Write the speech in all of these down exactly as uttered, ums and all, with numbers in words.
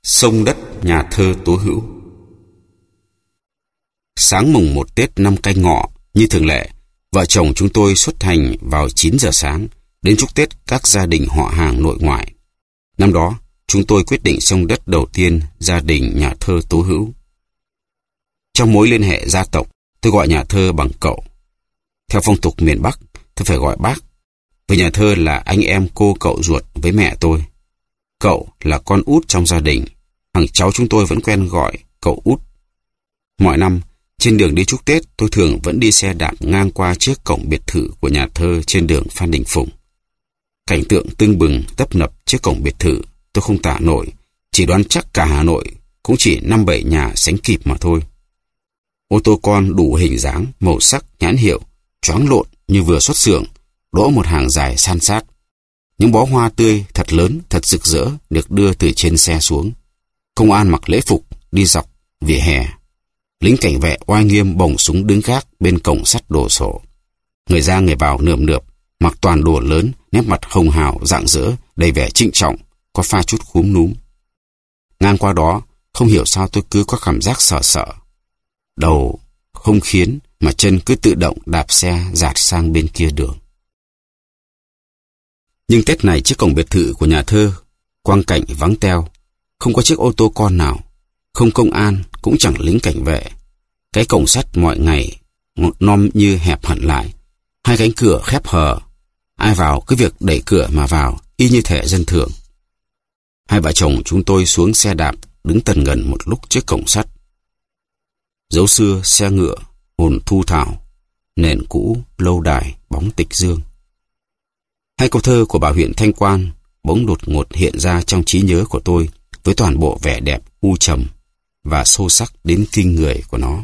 Sông đất nhà thơ Tố Hữu. Sáng mùng một Tết năm Canh Ngọ, như thường lệ, vợ chồng chúng tôi xuất hành vào chín giờ sáng, đến chúc Tết các gia đình họ hàng nội ngoại. Năm đó, chúng tôi quyết định sông đất đầu tiên gia đình nhà thơ Tố Hữu. Trong mối liên hệ gia tộc, tôi gọi nhà thơ bằng cậu. Theo phong tục miền Bắc, tôi phải gọi bác, vì nhà thơ là anh em cô cậu ruột với mẹ tôi. Cậu là con út trong gia đình, thằng cháu chúng tôi vẫn quen gọi cậu út. Mọi năm, trên đường đi chúc Tết, tôi thường vẫn đi xe đạp ngang qua trước cổng biệt thự của nhà thơ trên đường Phan Đình Phùng. Cảnh tượng tưng bừng tấp nập trước cổng biệt thự, tôi không tả nổi, chỉ đoán chắc cả Hà Nội cũng chỉ năm bảy nhà sánh kịp mà thôi. Ô tô con đủ hình dáng, màu sắc, nhãn hiệu, choáng lộn như vừa xuất xưởng, đỗ một hàng dài san sát. Những bó hoa tươi thật lớn, thật rực rỡ được đưa từ trên xe xuống. Công an mặc lễ phục đi dọc vỉa hè. Lính cảnh vệ oai nghiêm bồng súng đứng gác bên cổng sắt đồ sộ. Người ra người vào nườm nượp, mặc toàn đồ lớn, nét mặt hồng hào rạng rỡ, đầy vẻ trịnh trọng, có pha chút khúm núm. Ngang qua đó, không hiểu sao tôi cứ có cảm giác sợ sợ. Đầu không khiến mà chân cứ tự động đạp xe dạt sang bên kia đường. Nhưng Tết này trước cổng biệt thự của nhà thơ, quang cảnh vắng teo, không có chiếc ô tô con nào, không công an, cũng chẳng lính cảnh vệ. Cái cổng sắt mọi ngày non như hẹp hẳn lại, hai cánh cửa khép hờ, ai vào cứ việc đẩy cửa mà vào, y như thể dân thường. Hai vợ chồng chúng tôi xuống xe đạp, đứng tần ngần một lúc trước cổng sắt. Dấu xưa xe ngựa, hồn thu thảo, nền cũ lâu đài bóng tịch dương. Hai câu thơ của bà huyện Thanh Quan bỗng đột ngột hiện ra trong trí nhớ của tôi với toàn bộ vẻ đẹp u trầm và sâu sắc đến kinh người của nó.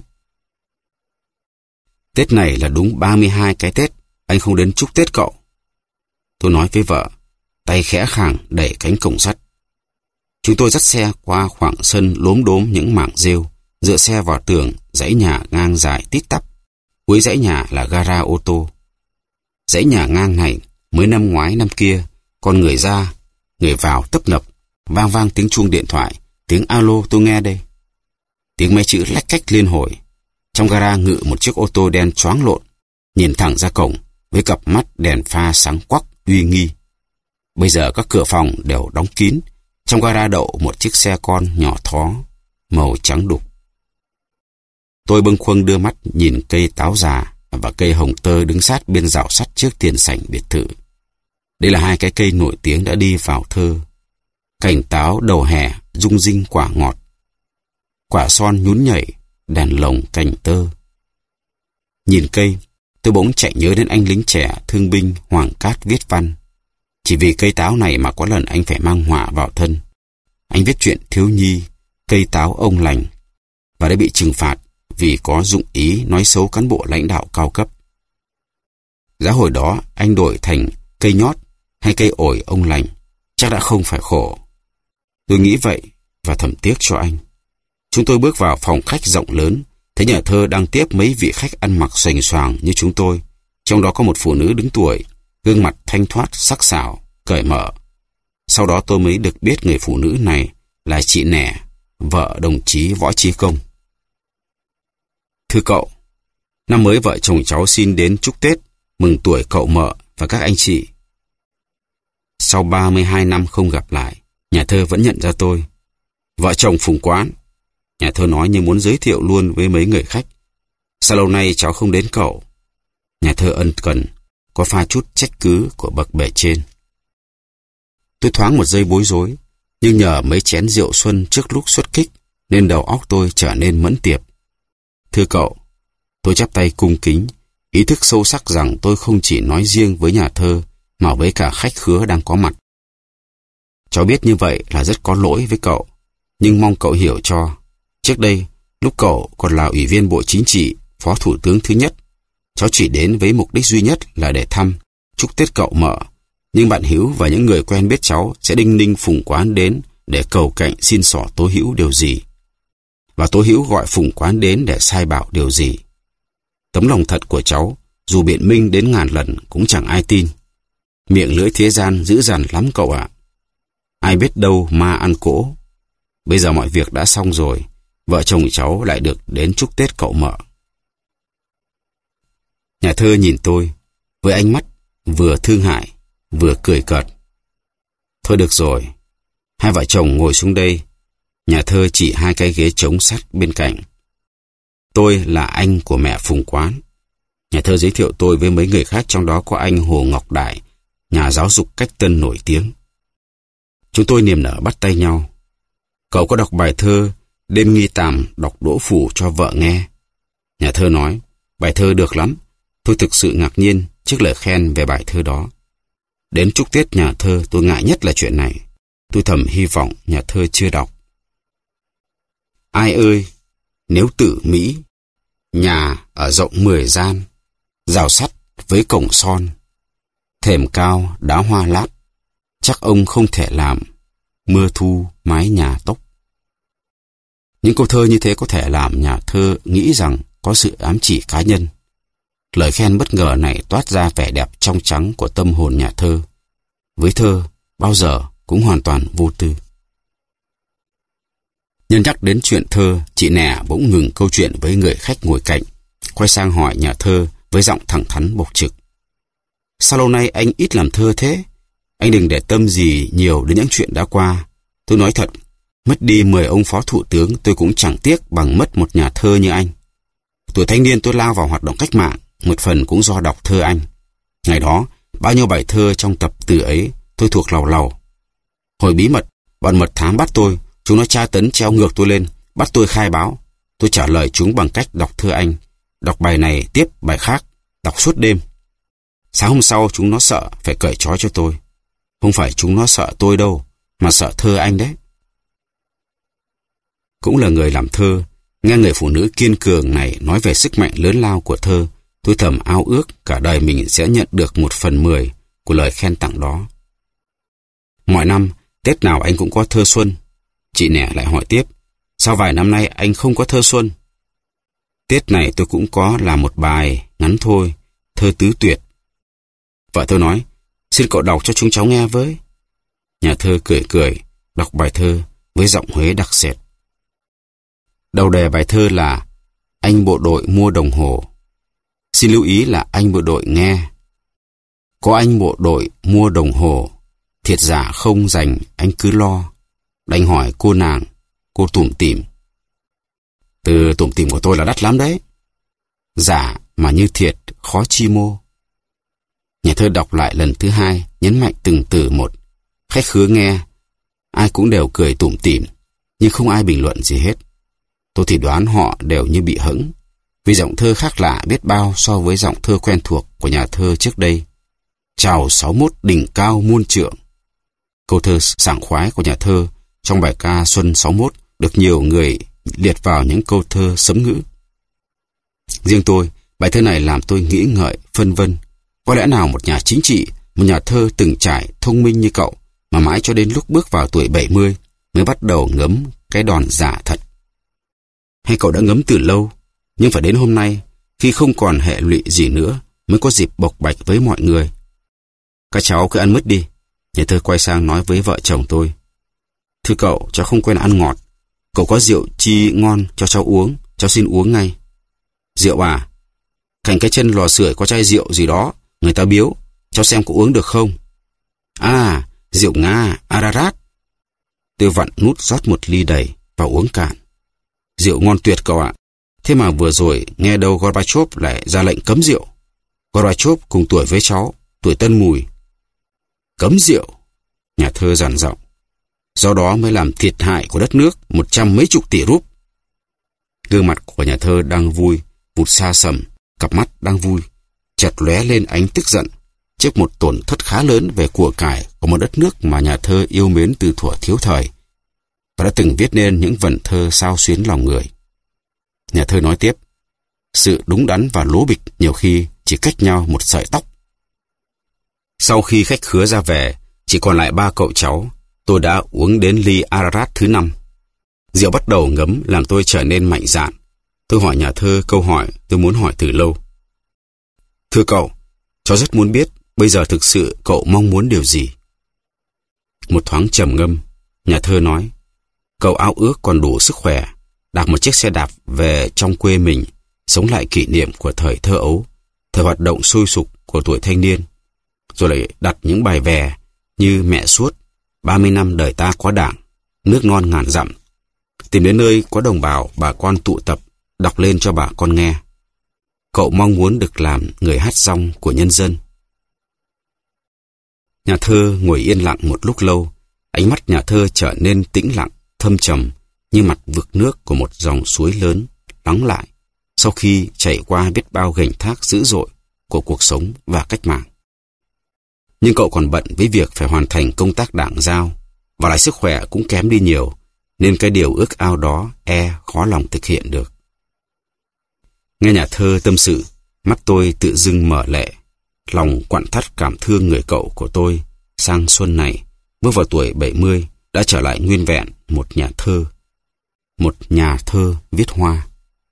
Tết này là đúng ba mươi hai cái Tết, anh không đến chúc Tết cậu. Tôi nói với vợ, tay khẽ khàng đẩy cánh cổng sắt. Chúng tôi dắt xe qua khoảng sân lốm đốm những mảng rêu, dựa xe vào tường, dãy nhà ngang dài tít tắp. Cuối dãy nhà là gara ô tô. Dãy nhà ngang này mới năm ngoái năm kia, con người ra, người vào tấp nập, vang vang tiếng chuông điện thoại, tiếng alo tôi nghe đây. Tiếng máy chữ lách cách liên hồi. Trong gara ngự một chiếc ô tô đen choáng lộn, nhìn thẳng ra cổng với cặp mắt đèn pha sáng quắc uy nghi. Bây giờ các cửa phòng đều đóng kín. Trong gara đậu một chiếc xe con nhỏ thó, màu trắng đục. Tôi bâng khuâng đưa mắt nhìn cây táo già và cây hồng tơ đứng sát bên rào sắt trước tiền sảnh biệt thự. Đây là hai cái cây nổi tiếng đã đi vào thơ. Cành táo đầu hè rung rinh quả ngọt, quả son nhún nhảy, đèn lồng cành tơ. Nhìn cây, tôi bỗng chạy nhớ đến anh lính trẻ thương binh Hoàng Cát viết văn. Chỉ vì cây táo này mà có lần anh phải mang họa vào thân. Anh viết chuyện thiếu nhi, cây táo ông lành, và đã bị trừng phạt vì có dụng ý nói xấu cán bộ lãnh đạo cao cấp. Giá hồi đó anh đổi thành cây nhót hay cây ổi ông lành, chắc đã không phải khổ. Tôi nghĩ vậy và thầm tiếc cho anh. Chúng tôi bước vào phòng khách rộng lớn, thấy nhà thơ đang tiếp mấy vị khách ăn mặc xoành xoàng như chúng tôi. Trong đó có một phụ nữ đứng tuổi, gương mặt thanh thoát, sắc sảo, cởi mở. Sau đó tôi mới được biết người phụ nữ này là chị Nẻ, vợ đồng chí Võ Chí Công. Thưa cậu, năm mới vợ chồng cháu xin đến chúc Tết, mừng tuổi cậu mợ và các anh chị. Sau ba mươi hai năm không gặp lại, nhà thơ vẫn nhận ra tôi. Vợ chồng Phùng Quán. Nhà thơ nói như muốn giới thiệu luôn với mấy người khách. Sao lâu nay cháu không đến cậu? Nhà thơ ân cần, có pha chút trách cứ của bậc bề trên. Tôi thoáng một giây bối rối, nhưng nhờ mấy chén rượu xuân trước lúc xuất kích nên đầu óc tôi trở nên mẫn tiệp. Thưa cậu, tôi chắp tay cung kính, ý thức sâu sắc rằng tôi không chỉ nói riêng với nhà thơ mà với cả khách khứa đang có mặt. Cháu biết như vậy là rất có lỗi với cậu, nhưng mong cậu hiểu cho. Trước đây, lúc cậu còn là Ủy viên Bộ Chính trị, Phó Thủ tướng thứ nhất, cháu chỉ đến với mục đích duy nhất là để thăm, chúc Tết cậu mợ. Nhưng bạn Hữu và những người quen biết cháu sẽ đinh ninh Phùng Quán đến để cầu cạnh xin xỏ Tố Hữu điều gì. Và Tố Hữu gọi Phùng Quán đến để sai bảo điều gì. Tấm lòng thật của cháu, dù biện minh đến ngàn lần cũng chẳng ai tin. Miệng lưỡi thế gian dữ dằn lắm cậu ạ. Ai biết đâu ma ăn cỗ. Bây giờ mọi việc đã xong rồi, vợ chồng cháu lại được đến chúc Tết cậu mợ. Nhà thơ nhìn tôi với ánh mắt vừa thương hại, vừa cười cợt. Thôi được rồi, hai vợ chồng ngồi xuống đây. Nhà thơ chỉ hai cái ghế trống sắt bên cạnh. Tôi là anh của mẹ Phùng Quán. Nhà thơ giới thiệu tôi với mấy người khác, trong đó có anh Hồ Ngọc Đại, nhà giáo dục cách tân nổi tiếng. Chúng tôi niềm nở bắt tay nhau. Cậu có đọc bài thơ Đêm Nghi Tàm đọc đỗ phủ cho vợ nghe. Nhà thơ nói, bài thơ được lắm. Tôi thực sự ngạc nhiên trước lời khen về bài thơ đó. Đến chúc Tết nhà thơ tôi ngại nhất là chuyện này. Tôi thầm hy vọng nhà thơ chưa đọc. Ai ơi, nếu tự Mỹ, nhà ở rộng mười gian, rào sắt với cổng son, thềm cao đá hoa lát, chắc ông không thể làm mưa thu mái nhà tốc. Những câu thơ như thế có thể làm nhà thơ nghĩ rằng có sự ám chỉ cá nhân. Lời khen bất ngờ này toát ra vẻ đẹp trong trắng của tâm hồn nhà thơ. Với thơ, bao giờ cũng hoàn toàn vô tư. Nhân nhắc đến chuyện thơ, chị Nẻ bỗng ngừng câu chuyện với người khách ngồi cạnh, quay sang hỏi nhà thơ với giọng thẳng thắn bộc trực. Sao lâu nay anh ít làm thơ thế? Anh đừng để tâm gì nhiều đến những chuyện đã qua. Tôi nói thật, mất đi mười ông phó thủ tướng tôi cũng chẳng tiếc bằng mất một nhà thơ như anh. Tuổi thanh niên tôi lao vào hoạt động cách mạng, một phần cũng do đọc thơ anh. Ngày đó, bao nhiêu bài thơ trong tập từ ấy tôi thuộc lầu lầu. Hồi bí mật, bọn mật thám bắt tôi, chúng nó tra tấn treo ngược tôi lên, bắt tôi khai báo. Tôi trả lời chúng bằng cách đọc thơ anh, đọc bài này tiếp bài khác, đọc suốt đêm. Sáng hôm sau chúng nó sợ phải cởi trói cho tôi. Không phải chúng nó sợ tôi đâu, mà sợ thơ anh đấy. Cũng là người làm thơ, nghe người phụ nữ kiên cường này nói về sức mạnh lớn lao của thơ, tôi thầm ao ước cả đời mình sẽ nhận được một phần mười của lời khen tặng đó. Mọi năm, Tết nào anh cũng có thơ xuân. Chị Nẻ lại hỏi tiếp, sao vài năm nay anh không có thơ xuân? Tết này tôi cũng có làm một bài ngắn thôi, thơ tứ tuyệt. Vợ tôi nói, xin cậu đọc cho chúng cháu nghe với. Nhà thơ cười cười, đọc bài thơ với giọng Huế đặc sệt. Đầu đề bài thơ là Anh bộ đội mua đồng hồ. Xin lưu ý là anh bộ đội nghe. Có anh bộ đội mua đồng hồ, thiệt giả không dành anh cứ lo. Đành hỏi cô nàng, cô tủm tỉm. Từ tủm tỉm của tôi là đắt lắm đấy. Giả mà như thiệt khó chi mô. Nhà thơ đọc lại lần thứ hai, nhấn mạnh từng từ một. Khách khứa nghe, ai cũng đều cười tủm tỉm, nhưng không ai bình luận gì hết. Tôi thì đoán họ đều như bị hững, vì giọng thơ khác lạ biết bao so với giọng thơ quen thuộc của nhà thơ trước đây. Chào sáu mốt đỉnh cao muôn trượng. Câu thơ sảng khoái của nhà thơ trong bài ca Xuân sáu mốt được nhiều người liệt vào những câu thơ sấm ngữ. Riêng tôi, bài thơ này làm tôi nghĩ ngợi, phân vân. Có lẽ nào một nhà chính trị, một nhà thơ từng trải, thông minh như cậu, mà mãi cho đến lúc bước vào tuổi bảy mươi mới bắt đầu ngấm cái đòn giả thật? Hay cậu đã ngấm từ lâu, nhưng phải đến hôm nay, khi không còn hệ lụy gì nữa, mới có dịp bộc bạch với mọi người? Các cháu cứ ăn mứt đi. Nhà thơ quay sang nói với vợ chồng tôi. Thưa cậu, cháu không quen ăn ngọt. Cậu có rượu chi ngon cho cháu uống, cháu xin uống ngay. Rượu à? Cạnh cái chân lò sưởi có chai rượu gì đó, người ta biếu, cháu xem có uống được không? À, rượu Nga, Ararat. Tôi vặn nút rót một ly đầy và uống cạn. Rượu ngon tuyệt cậu ạ. Thế mà vừa rồi nghe đâu Gorbachev lại ra lệnh cấm rượu. Gorbachev cùng tuổi với cháu, tuổi Tân Mùi. Cấm rượu, nhà thơ dằn giọng. Do đó mới làm thiệt hại của đất nước một trăm mấy chục tỷ rúp. Gương mặt của nhà thơ đang vui, vụt xa sầm, cặp mắt đang vui, chợt lóe lên ánh tức giận trước một tổn thất khá lớn về của cải của một đất nước mà nhà thơ yêu mến từ thuở thiếu thời và đã từng viết nên những vần thơ xao xuyến lòng người. Nhà thơ nói tiếp, sự đúng đắn và lố bịch nhiều khi chỉ cách nhau một sợi tóc. Sau khi khách khứa ra về, chỉ còn lại ba cậu cháu, tôi đã uống đến ly Ararat thứ năm. Rượu bắt đầu ngấm làm tôi trở nên mạnh dạn. Tôi hỏi nhà thơ câu hỏi tôi muốn hỏi từ lâu. Thưa cậu, cháu rất muốn biết bây giờ thực sự cậu mong muốn điều gì? Một thoáng trầm ngâm, nhà thơ nói, Cậu ao ước còn đủ sức khỏe, đạp một chiếc xe đạp về trong quê mình, sống lại kỷ niệm của thời thơ ấu, thời hoạt động sôi sục của tuổi thanh niên, rồi lại đặt những bài vè như Mẹ suốt, ba mươi năm đời ta có Đảng, Nước non ngàn dặm, tìm đến nơi có đồng bào bà con tụ tập, đọc lên cho bà con nghe. Cậu mong muốn được làm người hát rong của nhân dân. Nhà thơ ngồi yên lặng một lúc lâu, ánh mắt nhà thơ trở nên tĩnh lặng, thâm trầm như mặt vực nước của một dòng suối lớn lắng lại sau khi chảy qua biết bao gành thác dữ dội của cuộc sống và cách mạng. Nhưng cậu còn bận với việc phải hoàn thành công tác đảng giao, và lại sức khỏe cũng kém đi nhiều, nên cái điều ước ao đó e khó lòng thực hiện được. Nghe nhà thơ tâm sự, mắt tôi tự dưng mở lệ, lòng quặn thắt cảm thương người cậu của tôi sang xuân này, bước vào tuổi bảy mươi, đã trở lại nguyên vẹn một nhà thơ, một nhà thơ viết hoa.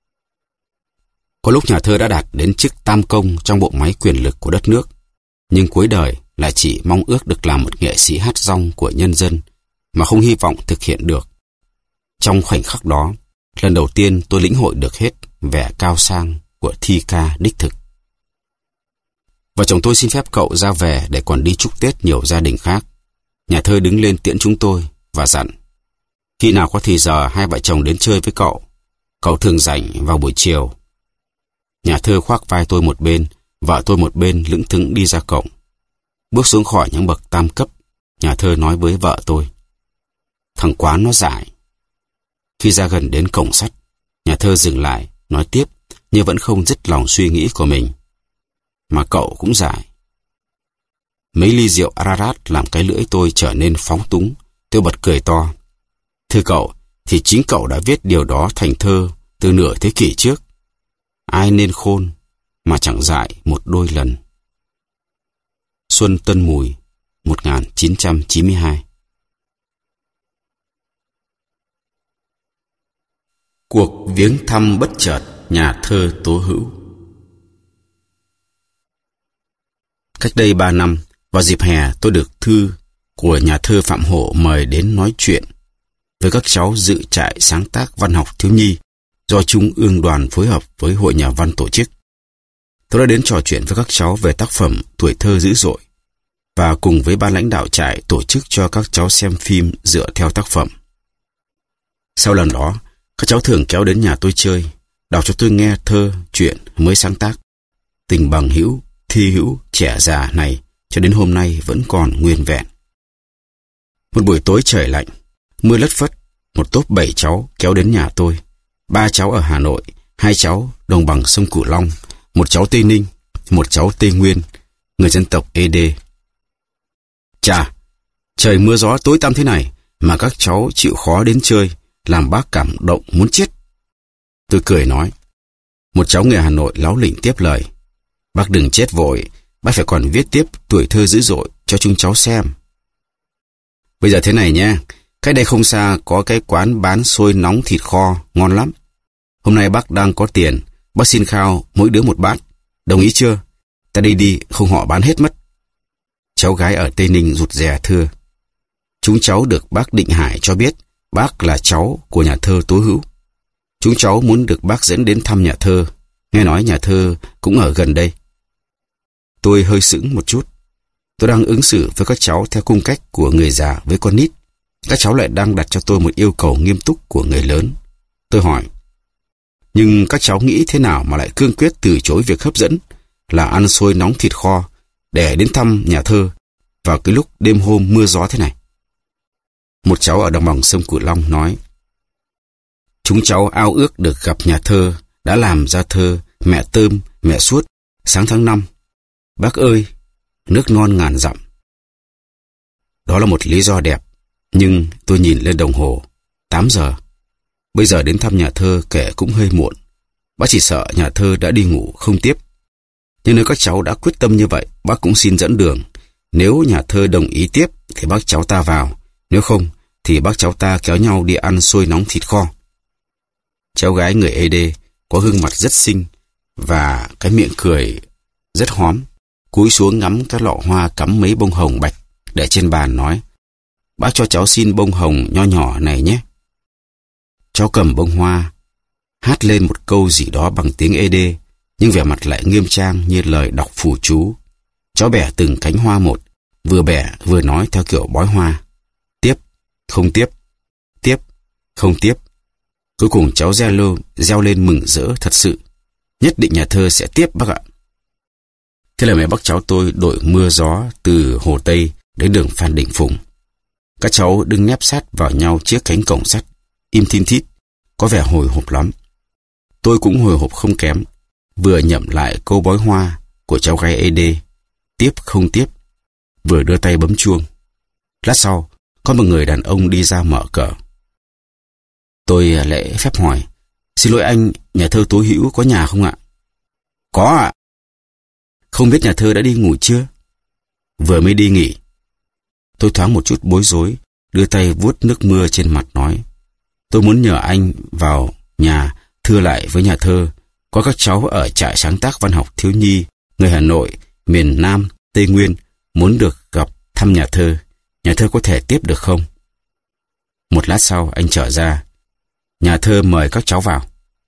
Có lúc nhà thơ đã đạt đến chức tam công trong bộ máy quyền lực của đất nước, nhưng cuối đời lại chỉ mong ước được làm một nghệ sĩ hát rong của nhân dân, mà không hy vọng thực hiện được. Trong khoảnh khắc đó, lần đầu tiên tôi lĩnh hội được hết vẻ cao sang của thi ca đích thực. Vợ chồng tôi xin phép cậu ra về để còn đi chúc Tết nhiều gia đình khác. Nhà thơ đứng lên tiễn chúng tôi và dặn: khi nào có thì giờ hai vợ chồng đến chơi với cậu. Cậu thường rảnh vào buổi chiều. Nhà thơ khoác vai tôi một bên, vợ tôi một bên lững thững đi ra cổng. Bước xuống khỏi những bậc tam cấp, nhà thơ nói với vợ tôi: thằng Quán nó dại. Khi ra gần đến cổng sắt, nhà thơ dừng lại, nói tiếp nhưng vẫn không dứt lòng suy nghĩ của mình: mà cậu cũng dại. Mấy ly rượu Ararat làm cái lưỡi tôi trở nên phóng túng. Tôi bật cười to: thưa cậu, thì chính cậu đã viết điều đó thành thơ từ nửa thế kỷ trước. Ai nên khôn mà chẳng dại một đôi lần. Xuân Tân Mùi, một nghìn chín trăm chín mươi hai. Cuộc viếng thăm bất chợt nhà thơ Tố Hữu. Cách đây ba năm, vào dịp hè, tôi được thư của nhà thơ Phạm Hộ mời đến nói chuyện với các cháu dự trại sáng tác văn học thiếu nhi do Trung ương đoàn phối hợp với Hội Nhà văn tổ chức. Tôi đã đến trò chuyện với các cháu về tác phẩm Tuổi thơ dữ dội và cùng với ban lãnh đạo trại tổ chức cho các cháu xem phim dựa theo tác phẩm. Sau lần đó, các cháu thường kéo đến nhà tôi chơi, đọc cho tôi nghe thơ, truyện mới sáng tác. Tình bằng hữu, thi hữu, trẻ già này cho đến hôm nay vẫn còn nguyên vẹn. Một buổi tối trời lạnh, mưa lất phất, một tốp bảy cháu kéo đến nhà tôi. Ba cháu ở Hà Nội, hai cháu đồng bằng sông Cửu Long, một cháu Tây Ninh, một cháu Tây Nguyên, người dân tộc ê đê. Chà, trời mưa gió tối tăm thế này mà các cháu chịu khó đến chơi, làm bác cảm động muốn chết. Tôi cười nói. Một cháu người Hà Nội láu lỉnh tiếp lời: bác đừng chết vội, bác phải còn viết tiếp Tuổi thơ dữ dội cho chúng cháu xem. Bây giờ thế này nha, cách đây không xa có cái quán bán xôi nóng thịt kho, ngon lắm. Hôm nay bác đang có tiền, bác xin khao mỗi đứa một bát. Đồng ý chưa? Ta đi đi, không họ bán hết mất. Cháu gái ở Tây Ninh rụt rè thưa: chúng cháu được bác Định Hải cho biết bác là cháu của nhà thơ Tố Hữu. Chúng cháu muốn được bác dẫn đến thăm nhà thơ, nghe nói nhà thơ cũng ở gần đây. Tôi hơi sững một chút. Tôi đang ứng xử với các cháu theo cung cách của người già với con nít. Các cháu lại đang đặt cho tôi một yêu cầu nghiêm túc của người lớn. Tôi hỏi: nhưng các cháu nghĩ thế nào mà lại cương quyết từ chối việc hấp dẫn là ăn xôi nóng thịt kho để đến thăm nhà thơ vào cái lúc đêm hôm mưa gió thế này? Một cháu ở đồng bằng sông Cửu Long nói: chúng cháu ao ước được gặp nhà thơ đã làm ra thơ Mẹ tôm, mẹ suốt, sáng tháng năm, bác ơi, nước non ngàn dặm. Đó là một lý do đẹp, nhưng tôi nhìn lên đồng hồ, tám giờ. Bây giờ đến thăm nhà thơ kể cũng hơi muộn. Bác chỉ sợ nhà thơ đã đi ngủ không tiếp. Nhưng nếu các cháu đã quyết tâm như vậy, bác cũng xin dẫn đường. Nếu nhà thơ đồng ý tiếp thì bác cháu ta vào, nếu không thì bác cháu ta kéo nhau đi ăn xôi nóng thịt kho. Cháu gái người ê đê có gương mặt rất xinh và cái miệng cười rất hóm, cúi xuống ngắm các lọ hoa cắm mấy bông hồng bạch để trên bàn nói: bác cho cháu xin bông hồng nho nhỏ này nhé. cháu cầm bông hoa, hát lên một câu gì đó bằng tiếng ê đê, nhưng vẻ mặt lại nghiêm trang như lời đọc phù chú. Cháu bẻ từng cánh hoa một, vừa bẻ vừa nói theo kiểu bói hoa. Tiếp, không tiếp, tiếp, không tiếp. Cuối cùng cháu reo lô, reo lên mừng rỡ thật sự. Nhất định nhà thơ sẽ tiếp bác ạ. Thế là mẹ bác cháu tôi đội mưa gió từ Hồ Tây đến đường Phan Đình Phùng. Các cháu đứng nép sát vào nhau trước cánh cổng sắt, im thin thít, có vẻ hồi hộp lắm. Tôi cũng hồi hộp không kém, vừa nhẩm lại câu bói hoa của cháu gái ê đê, tiếp không tiếp, vừa đưa tay bấm chuông. Lát sau, có một người đàn ông đi ra mở cửa. Tôi lễ phép hỏi, xin lỗi anh, nhà thơ Tố Hữu có nhà không ạ? Có ạ. Không biết nhà thơ đã đi ngủ chưa? Vừa mới đi nghỉ. Tôi thoáng một chút bối rối, đưa tay vuốt nước mưa trên mặt nói, tôi muốn nhờ anh vào nhà thưa lại với nhà thơ, có các cháu ở trại sáng tác văn học thiếu nhi, người Hà Nội, miền Nam, Tây Nguyên, muốn được gặp thăm nhà thơ. Nhà thơ có thể tiếp được không? Một lát sau anh trở ra. Nhà thơ mời các cháu vào.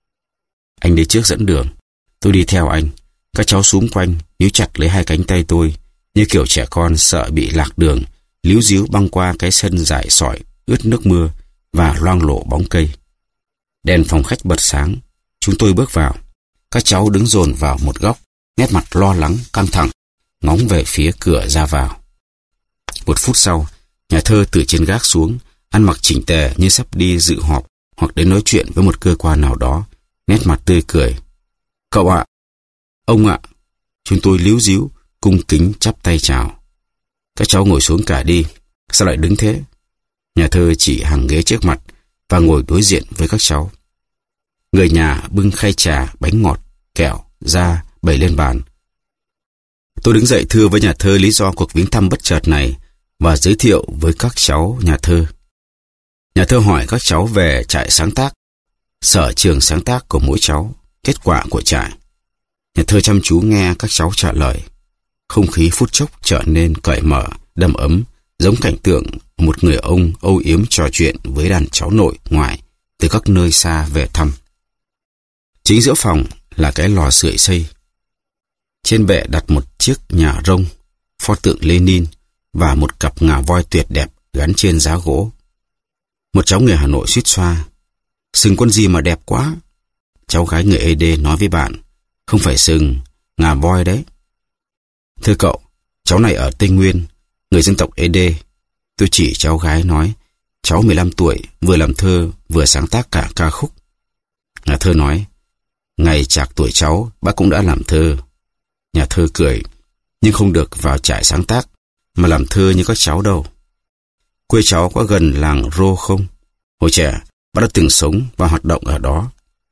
Anh đi trước dẫn đường. Tôi đi theo anh. Các cháu xúm quanh, níu chặt lấy hai cánh tay tôi, như kiểu trẻ con sợ bị lạc đường, líu díu băng qua cái sân dải sỏi, ướt nước mưa và loang lổ bóng cây. Đèn phòng khách bật sáng. Chúng tôi bước vào. Các cháu đứng dồn vào một góc, nét mặt lo lắng, căng thẳng, ngóng về phía cửa ra vào. Một phút sau, nhà thơ từ trên gác xuống, ăn mặc chỉnh tề như sắp đi dự họp hoặc đến nói chuyện với một cơ quan nào đó, nét mặt tươi cười. Cậu ạ, ông ạ. Chúng tôi líu díu, cung kính chắp tay chào. Các cháu ngồi xuống cả đi. Sao lại đứng thế? Nhà thơ chỉ hàng ghế trước mặt và ngồi đối diện với các cháu. Người nhà bưng khay trà, bánh ngọt, kẹo ra bày lên bàn. Tôi đứng dậy thưa với nhà thơ lý do cuộc viếng thăm bất chợt này và giới thiệu với các cháu nhà thơ. Nhà thơ hỏi các cháu về trại sáng tác, sở trường sáng tác của mỗi cháu, kết quả của trại. Nhà thơ chăm chú nghe các cháu trả lời. Không khí phút chốc trở nên cởi mở, đầm ấm, giống cảnh tượng một người ông âu yếm trò chuyện với đàn cháu nội ngoại từ các nơi xa về thăm. Chính giữa phòng là cái lò sưởi xây. Trên bệ đặt một chiếc nhà rông, pho tượng Lenin và một cặp ngà voi tuyệt đẹp gắn trên giá gỗ. Một cháu người Hà Nội suýt xoa. Sừng con gì mà đẹp quá. Cháu gái người ê đê nói với bạn, không phải sừng, ngà voi đấy. Thưa cậu, cháu này ở Tây Nguyên, người dân tộc ê đê. Tôi chỉ cháu gái nói, cháu mười lăm tuổi, vừa làm thơ, vừa sáng tác cả ca khúc. Nhà thơ nói, ngày chạc tuổi cháu, bác cũng đã làm thơ. Nhà thơ cười, nhưng không được vào trại sáng tác, mà làm thơ như các cháu đâu. Quê cháu có gần làng Rô không? Hồi trẻ, bác đã từng sống và hoạt động ở đó.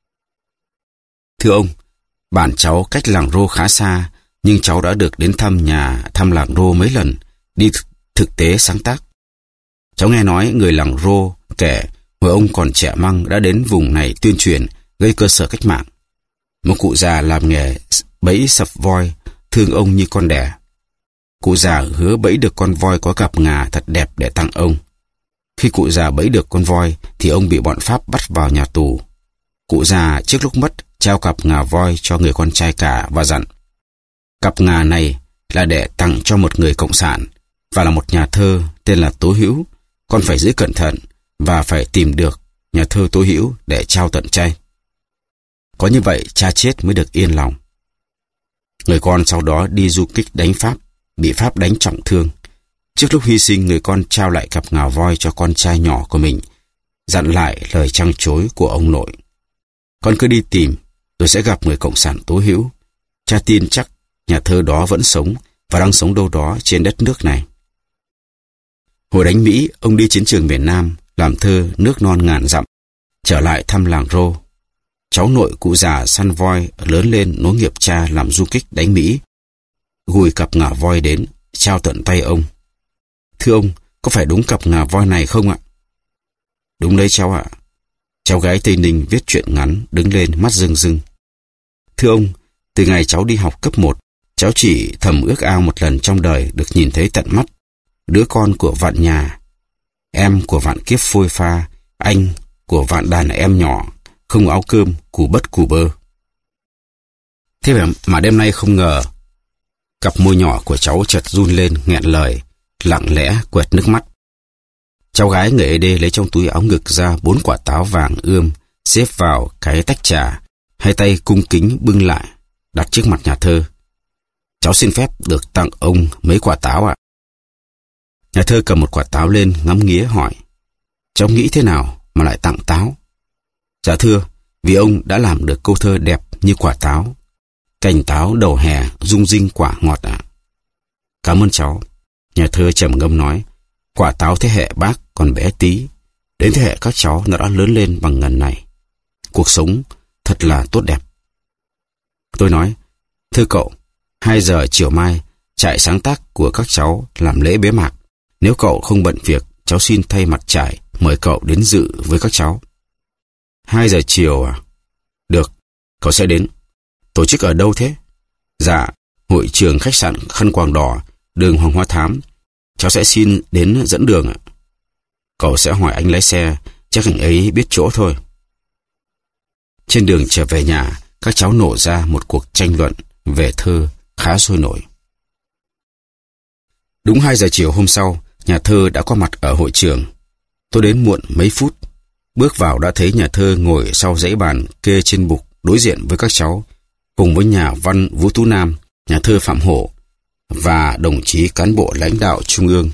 Thưa ông, bản cháu cách làng Rô khá xa, nhưng cháu đã được đến thăm nhà, thăm làng Rô mấy lần, đi thực tế sáng tác. Cháu nghe nói người làng Rô kể, hồi ông còn trẻ măng đã đến vùng này tuyên truyền, gây cơ sở cách mạng. Một cụ già làm nghề bẫy sập voi, thương ông như con đẻ. Cụ già hứa bẫy được con voi có cặp ngà thật đẹp để tặng ông. Khi cụ già bẫy được con voi thì ông bị bọn Pháp bắt vào nhà tù. Cụ già trước lúc mất trao cặp ngà voi cho người con trai cả và dặn, cặp ngà này là để tặng cho một người cộng sản và là một nhà thơ tên là Tố Hữu. Con phải giữ cẩn thận và phải tìm được nhà thơ Tố Hữu để trao tận tay. Có như vậy cha chết mới được yên lòng. Người con sau đó đi du kích đánh Pháp, bị Pháp đánh trọng thương. Trước lúc hy sinh, người con trao lại cặp ngà voi cho con trai nhỏ của mình, dặn lại lời trăng chối của ông nội. Con cứ đi tìm, rồi sẽ gặp người cộng sản Tố Hữu. Cha tin chắc nhà thơ đó vẫn sống và đang sống đâu đó trên đất nước này. Hồi đánh Mỹ, ông đi chiến trường miền Nam, làm thơ Nước non ngàn dặm, trở lại thăm làng Rô. Cháu nội cụ già săn voi lớn lên nối nghiệp cha làm du kích đánh Mỹ, gùi cặp ngà voi đến, trao tận tay ông. Thưa ông, có phải đúng cặp ngà voi này không ạ? Đúng đấy cháu ạ. Cháu gái Tây Ninh viết truyện ngắn, đứng lên mắt rưng rưng. Thưa ông, từ ngày cháu đi học cấp một, cháu chỉ thầm ước ao một lần trong đời được nhìn thấy tận mắt đứa con của vạn nhà, em của vạn kiếp phôi pha, anh của vạn đàn em nhỏ, không áo cơm, cù bất cù bơ. Thế mà đêm nay không ngờ, cặp môi nhỏ của cháu chợt run lên nghẹn lời, lặng lẽ quẹt nước mắt. Cháu gái người ê đê lấy trong túi áo ngực ra bốn quả táo vàng ươm, xếp vào cái tách trà, hai tay cung kính bưng lại, đặt trước mặt nhà thơ. Cháu xin phép được tặng ông mấy quả táo ạ. Nhà thơ cầm một quả táo lên ngắm nghía hỏi, cháu nghĩ thế nào mà lại tặng táo? Dạ thưa, vì ông đã làm được câu thơ đẹp như quả táo. Cành táo đầu hè rung rinh quả ngọt ạ. Cảm ơn cháu. Nhà thơ trầm ngâm nói, quả táo thế hệ bác còn bé tí, đến thế hệ các cháu nó đã lớn lên bằng ngần này. Cuộc sống thật là tốt đẹp. Tôi nói, thưa cậu, hai giờ chiều mai, trại sáng tác của các cháu làm lễ bế mạc. Nếu cậu không bận việc, cháu xin thay mặt trại mời cậu đến dự với các cháu. Hai giờ chiều à? Được, cậu sẽ đến. Tổ chức ở đâu thế? Dạ, hội trường khách sạn Khăn Quàng Đỏ, đường Hoàng Hoa Thám. Cháu sẽ xin đến dẫn đường ạ. Cậu sẽ hỏi anh lái xe, chắc anh ấy biết chỗ thôi. Trên đường trở về nhà, các cháu nổ ra một cuộc tranh luận về thơ khá sôi nổi. Đúng hai giờ chiều hôm sau, nhà thơ đã có mặt ở hội trường. Tôi đến muộn mấy phút. Bước vào đã thấy nhà thơ ngồi sau dãy bàn kê trên bục đối diện với các cháu, cùng với nhà văn Vũ Tú Nam, nhà thơ Phạm Hổ và đồng chí cán bộ lãnh đạo trung ương.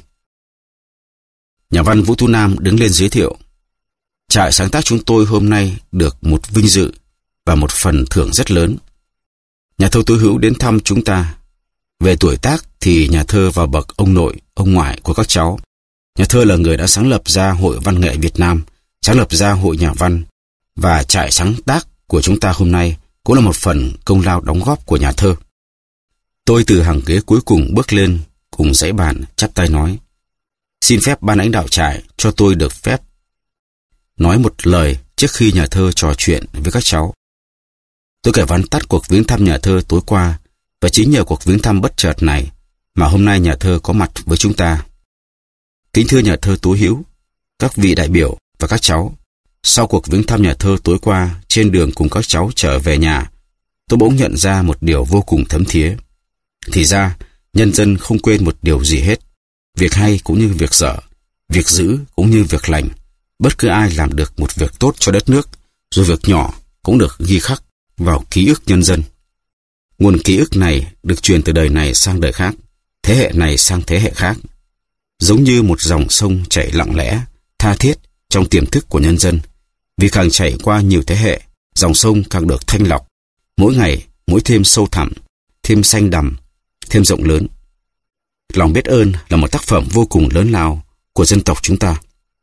Nhà văn Vũ Tú Nam đứng lên giới thiệu. Trại sáng tác chúng tôi hôm nay được một vinh dự và một phần thưởng rất lớn. Nhà thơ Tố Hữu đến thăm chúng ta. Về tuổi tác thì nhà thơ vào bậc ông nội, ông ngoại của các cháu. Nhà thơ là người đã sáng lập ra Hội Văn nghệ Việt Nam, sáng lập ra Hội Nhà văn, và trại sáng tác của chúng ta hôm nay cũng là một phần công lao đóng góp của nhà thơ. Tôi từ hàng ghế cuối cùng bước lên, cùng dãy bàn chắp tay nói, xin phép ban lãnh đạo trại cho tôi được phép nói một lời trước khi nhà thơ trò chuyện với các cháu. Tôi kể vắn tắt cuộc viếng thăm nhà thơ tối qua, và chính nhờ cuộc viếng thăm bất chợt này mà hôm nay nhà thơ có mặt với chúng ta. Kính thưa nhà thơ Tố Hữu, các vị đại biểu và các cháu, sau cuộc viếng thăm nhà thơ tối qua, trên đường cùng các cháu trở về nhà, tôi bỗng nhận ra một điều vô cùng thấm thía. Thì ra, nhân dân không quên một điều gì hết. Việc hay cũng như việc dở, việc dữ cũng như việc lành. Bất cứ ai làm được một việc tốt cho đất nước, dù việc nhỏ cũng được ghi khắc vào ký ức nhân dân. Nguồn ký ức này được truyền từ đời này sang đời khác, thế hệ này sang thế hệ khác. Giống như một dòng sông chảy lặng lẽ, tha thiết trong tiềm thức của nhân dân. Vì càng chảy qua nhiều thế hệ, dòng sông càng được thanh lọc. Mỗi ngày, mỗi thêm sâu thẳm, thêm xanh đằm, thêm rộng lớn. Lòng biết ơn là một tác phẩm vô cùng lớn lao của dân tộc chúng ta.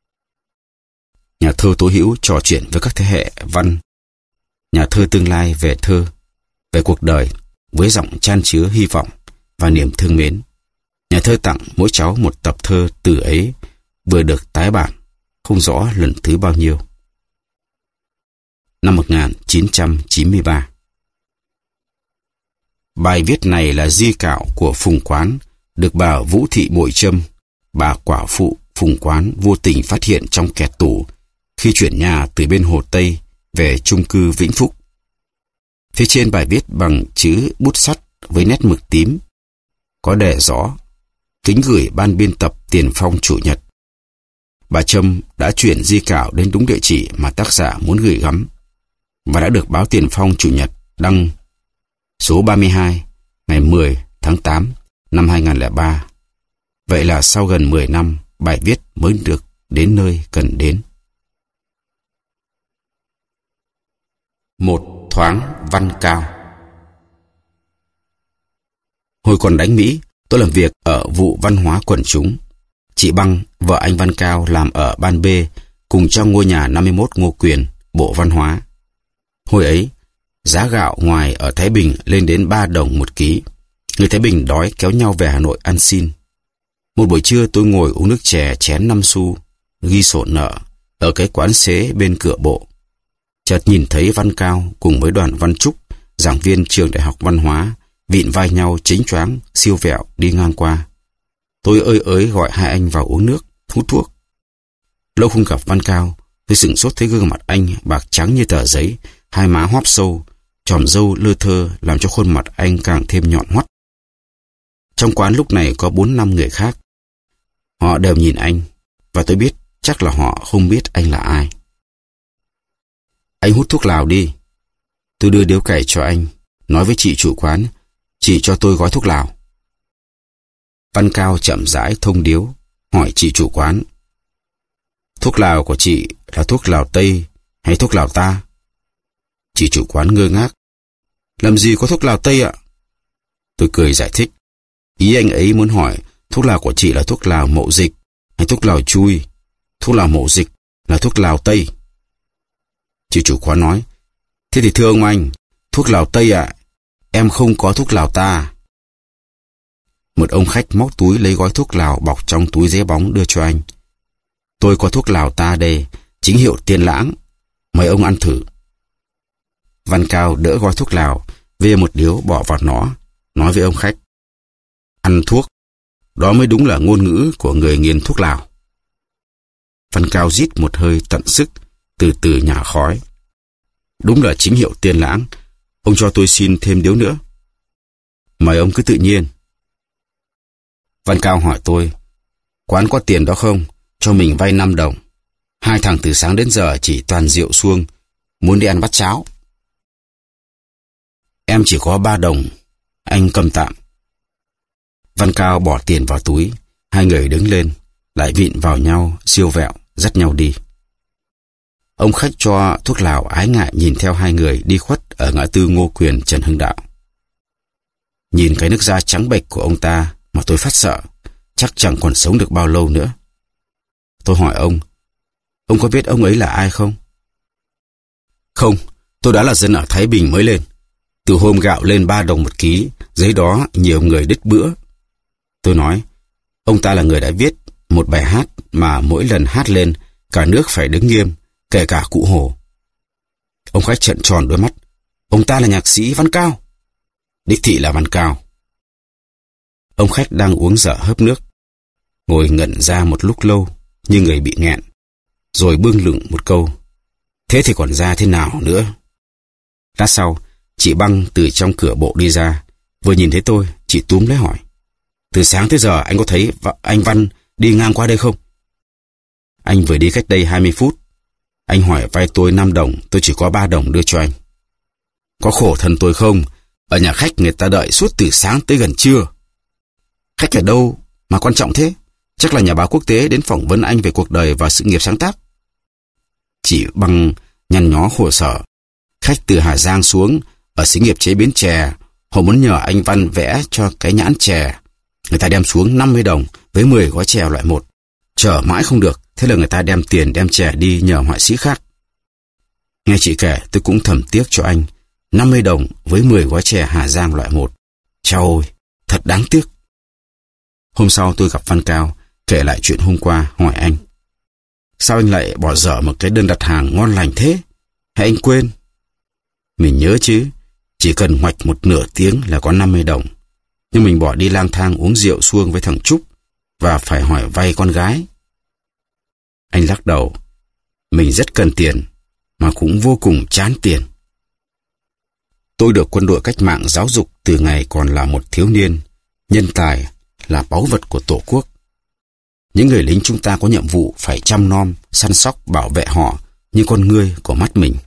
Nhà thơ Tố Hữu trò chuyện với các thế hệ văn, nhà thơ tương lai về thơ, về cuộc đời, với giọng chan chứa hy vọng và niềm thương mến. Nhà thơ tặng mỗi cháu một tập thơ từ ấy vừa được tái bản, không rõ lần thứ bao nhiêu. Năm một nghìn chín trăm chín mươi ba. Bài viết này là di cảo của Phùng Quán, được bà Vũ Thị Bội Trâm, bà quả phụ Phùng Quán vô tình phát hiện trong kẹt tủ khi chuyển nhà từ bên Hồ Tây về chung cư Vĩnh Phúc. Phía trên bài viết bằng chữ bút sắt với nét mực tím, có đề rõ: kính gửi ban biên tập Tiền Phong Chủ nhật. Bà Trâm đã chuyển di cảo đến đúng địa chỉ mà tác giả muốn gửi gắm, và đã được báo Tiền Phong Chủ nhật đăng số ba mươi hai ngày mười tháng tám năm hai nghìn không trăm lẻ ba. Vậy là sau gần mười năm, bài viết mới được đến nơi cần đến. Một thoáng văn cao. Hồi còn đánh Mỹ, tôi làm việc ở vụ văn hóa quần chúng. Chị Băng, vợ anh Văn Cao, làm ở ban B cùng trong ngôi nhà năm mươi mốt Ngô Quyền, Bộ Văn hóa. Hồi ấy, giá gạo ngoài ở Thái Bình lên đến ba đồng một ký. Người Thái Bình đói kéo nhau về Hà Nội ăn xin. Một buổi trưa tôi ngồi uống nước chè chén năm xu, ghi sổ nợ ở cái quán xế bên cửa bộ. Chợt nhìn thấy Văn Cao cùng với Đoàn Văn Trúc, giảng viên trường Đại học Văn hóa, vịn vai nhau chính choáng, siêu vẹo đi ngang qua. Tôi ơi ới gọi hai anh vào uống nước, hút thuốc. Lâu không gặp Văn Cao, Tôi sửng sốt thấy gương mặt anh bạc trắng như tờ giấy, hai má hóp sâu, chòm râu lơ thơ làm cho khuôn mặt anh càng thêm nhọn hoắt. Trong quán lúc này có bốn năm người khác. Họ đều nhìn anh, và tôi biết chắc là họ không biết anh là ai. Anh hút thuốc lào đi. Tôi đưa điếu cày cho anh, nói với chị chủ quán, chị cho tôi gói thuốc lào. Văn Cao chậm rãi thông điếu, hỏi chị chủ quán, thuốc lào của chị là thuốc lào Tây hay thuốc lào ta? Chị chủ quán ngơ ngác, làm gì có thuốc lào Tây ạ? Tôi cười giải thích, ý anh ấy muốn hỏi thuốc lào của chị là thuốc lào mậu dịch hay thuốc lào chui. Thuốc lào mậu dịch là thuốc lào Tây. Chị chủ quán nói, thế thì thưa ông anh, thuốc lào Tây ạ, em không có thuốc lào ta. Một ông khách móc túi lấy gói thuốc lào bọc trong túi giấy bóng đưa cho anh. Tôi có thuốc lào ta đây, chính hiệu Tiên Lãng, mời ông ăn thử. Văn Cao đỡ gói thuốc lào, vê một điếu bỏ vào nó, nói với ông khách, ăn thuốc, đó mới đúng là ngôn ngữ của người nghiện thuốc lào. Văn Cao rít một hơi tận sức, từ từ nhả khói. Đúng là chính hiệu Tiên Lãng, ông cho tôi xin thêm điếu nữa. Mời ông cứ tự nhiên. Văn Cao hỏi tôi, quán có tiền đó không? Cho mình vay năm đồng. Hai thằng từ sáng đến giờ chỉ toàn rượu suông, muốn đi ăn bát cháo. Em chỉ có ba đồng, anh cầm tạm. Văn Cao bỏ tiền vào túi, hai người đứng lên, lại vịn vào nhau, siêu vẹo, dắt nhau đi. Ông khách cho thuốc lào ái ngại nhìn theo hai người đi khuất ở ngã tư Ngô Quyền Trần Hưng Đạo. Nhìn cái nước da trắng bệch của ông ta mà tôi phát sợ, chắc chẳng còn sống được bao lâu nữa. Tôi hỏi ông, ông có biết ông ấy là ai không? Không, tôi đã là dân ở Thái Bình mới lên. Từ hôm gạo lên ba đồng một ký, dưới đó nhiều người đứt bữa. Tôi nói, ông ta là người đã viết một bài hát mà mỗi lần hát lên, cả nước phải đứng nghiêm, kể cả cụ Hồ. Ông khách trợn tròn đôi mắt, ông ta là nhạc sĩ Văn Cao. Đích thị là Văn Cao. Ông khách đang uống dở hớp nước, ngồi ngẩn ra một lúc lâu như người bị nghẹn, rồi bưng lửng một câu, thế thì còn ra thế nào nữa? Lát sau, chị Băng từ trong cửa bộ đi ra, vừa nhìn thấy tôi, chị túm lấy hỏi, từ sáng tới giờ anh có thấy anh Văn đi ngang qua đây không? Anh vừa đi cách đây hai mươi phút. Anh hỏi vay tôi năm đồng, tôi chỉ có ba đồng đưa cho anh. Có khổ thân tôi không? Ở nhà khách người ta đợi suốt từ sáng tới gần trưa. Khách ở đâu mà quan trọng thế? Chắc là nhà báo quốc tế đến phỏng vấn anh về cuộc đời và sự nghiệp sáng tác. Chị Băng nhăn nhó khổ sở. Khách từ Hà Giang xuống, ở xí nghiệp chế biến chè, họ muốn nhờ anh Văn vẽ cho cái nhãn chè. Người ta đem xuống năm mươi đồng với mười gói chè loại một. Chờ mãi không được, thế là người ta đem tiền đem chè đi nhờ họa sĩ khác. Nghe chị kể tôi cũng thầm tiếc cho anh. năm mươi đồng với mười gói chè Hà Giang loại một. Chao ôi, thật đáng tiếc. Hôm sau tôi gặp Văn Cao, kể lại chuyện hôm qua, hỏi anh, sao anh lại bỏ dở một cái đơn đặt hàng ngon lành thế? Hay anh quên? Mình nhớ chứ, chỉ cần ngoạch một nửa tiếng là có năm mươi đồng. Nhưng mình bỏ đi lang thang uống rượu suông với thằng Trúc và phải hỏi vay con gái. Anh lắc đầu, mình rất cần tiền, mà cũng vô cùng chán tiền. Tôi được quân đội cách mạng giáo dục từ ngày còn là một thiếu niên, nhân tài là báu vật của Tổ quốc. Những người lính chúng ta có nhiệm vụ phải chăm nom, săn sóc, bảo vệ họ như con ngươi của mắt mình.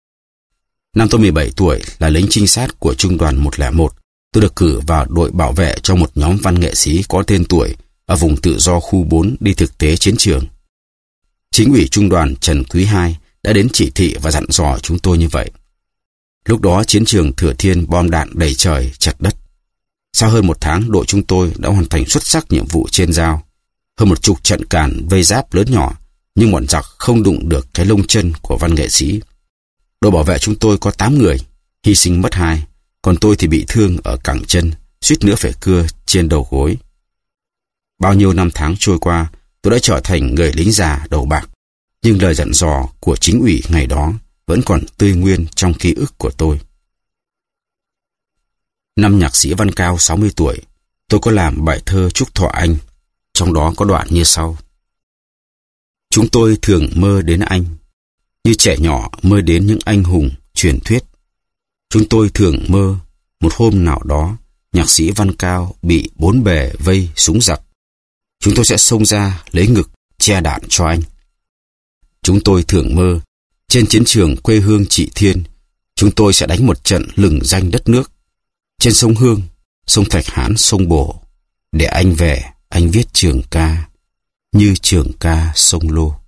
Năm tôi mười bảy tuổi là lính trinh sát của trung đoàn một không một. Tôi được cử vào đội bảo vệ cho một nhóm văn nghệ sĩ có tên tuổi ở vùng tự do khu bốn đi thực tế chiến trường. Chính ủy trung đoàn Trần Quý hai đã đến chỉ thị và dặn dò chúng tôi như vậy. Lúc đó chiến trường Thừa Thiên bom đạn đầy trời, chặt đất. Sau hơn một tháng, đội chúng tôi đã hoàn thành xuất sắc nhiệm vụ trên giao. Hơn một chục trận càn vây giáp lớn nhỏ, nhưng bọn giặc không đụng được cái lông chân của văn nghệ sĩ. Đội bảo vệ chúng tôi có tám người, hy sinh mất hai, còn tôi thì bị thương ở cẳng chân, suýt nữa phải cưa trên đầu gối. Bao nhiêu năm tháng trôi qua, tôi đã trở thành người lính già đầu bạc, nhưng lời dặn dò của chính ủy ngày đó vẫn còn tươi nguyên trong ký ức của tôi. Năm nhạc sĩ Văn Cao sáu mươi tuổi, tôi có làm bài thơ chúc thọ anh, trong đó có đoạn như sau. Chúng tôi thường mơ đến anh, như trẻ nhỏ mơ đến những anh hùng truyền thuyết. Chúng tôi thường mơ một hôm nào đó nhạc sĩ Văn Cao bị bốn bề vây súng giặc. Chúng tôi sẽ xông ra lấy ngực che đạn cho anh. Chúng tôi thường mơ trên chiến trường quê hương chị Thiên, chúng tôi sẽ đánh một trận lừng danh đất nước. Trên sông Hương, sông Thạch Hãn, sông Bồ, để anh về, anh viết trường ca như trường ca sông Lô.